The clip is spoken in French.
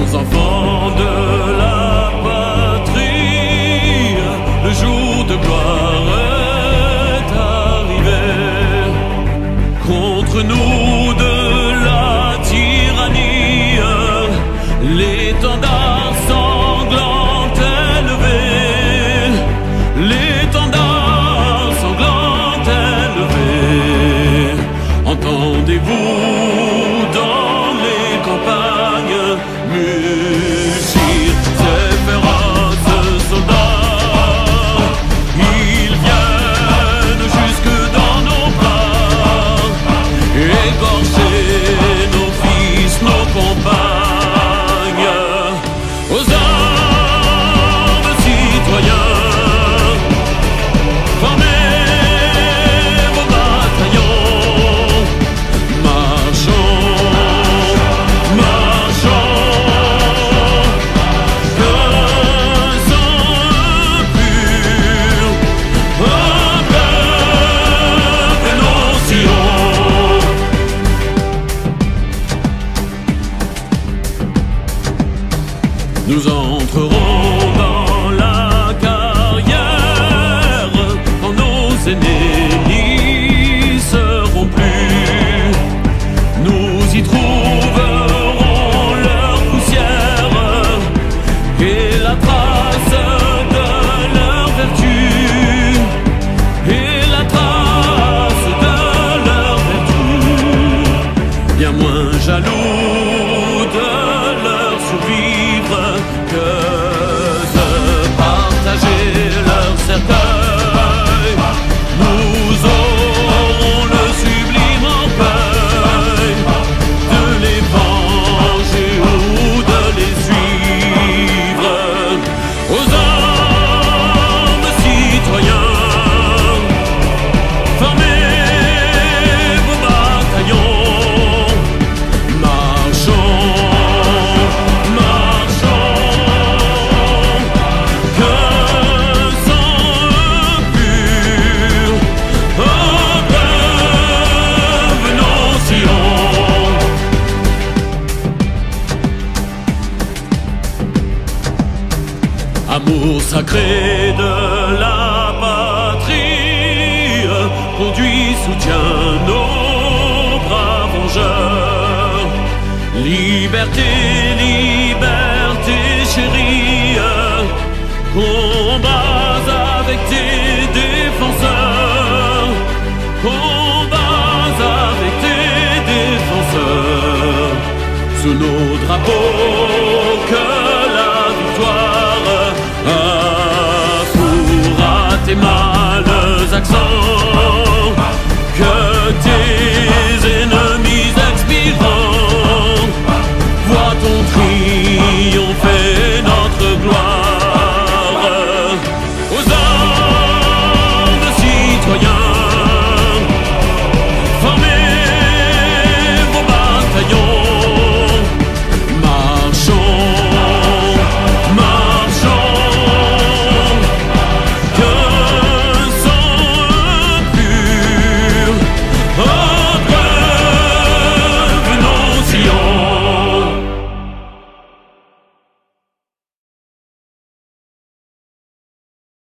enfants de la patrie, le jour de gloire est arrivé. Contre nous de la tyrannie, l'étendard sanglant est levé. L'étendard sanglant est levé. Entendez-vous dans les campagnes mugir ces féroces soldats? Ils viennent jusque dans nos bras, égorger nos fils, nos compagnes. Aux armes, citoyens, formez vos bataillons. Marchons, marchons, que sang pur, un peuple nos sillons. Nous entrerons dans la carrière quand nos aînés n'y seront plus. Nous y trouverons leur poussière et la trace de leur vertu. Et la trace de leur vertu. Bien moins jaloux de leur survivre que de partager leur cercueil. Nous aurons le sublime orgueil de les venger ou de les suivre. Aux armes, citoyens, formez vos bataillons. Marchons, marchons, que sang pur, un peuple nos sillons. Amour sacré de la patrie, conduit, soutient nos braves vengeurs. Liberté, liberté chérie, combats avec tes défenseurs. Combats avec tes défenseurs. Sous nos drapeaux que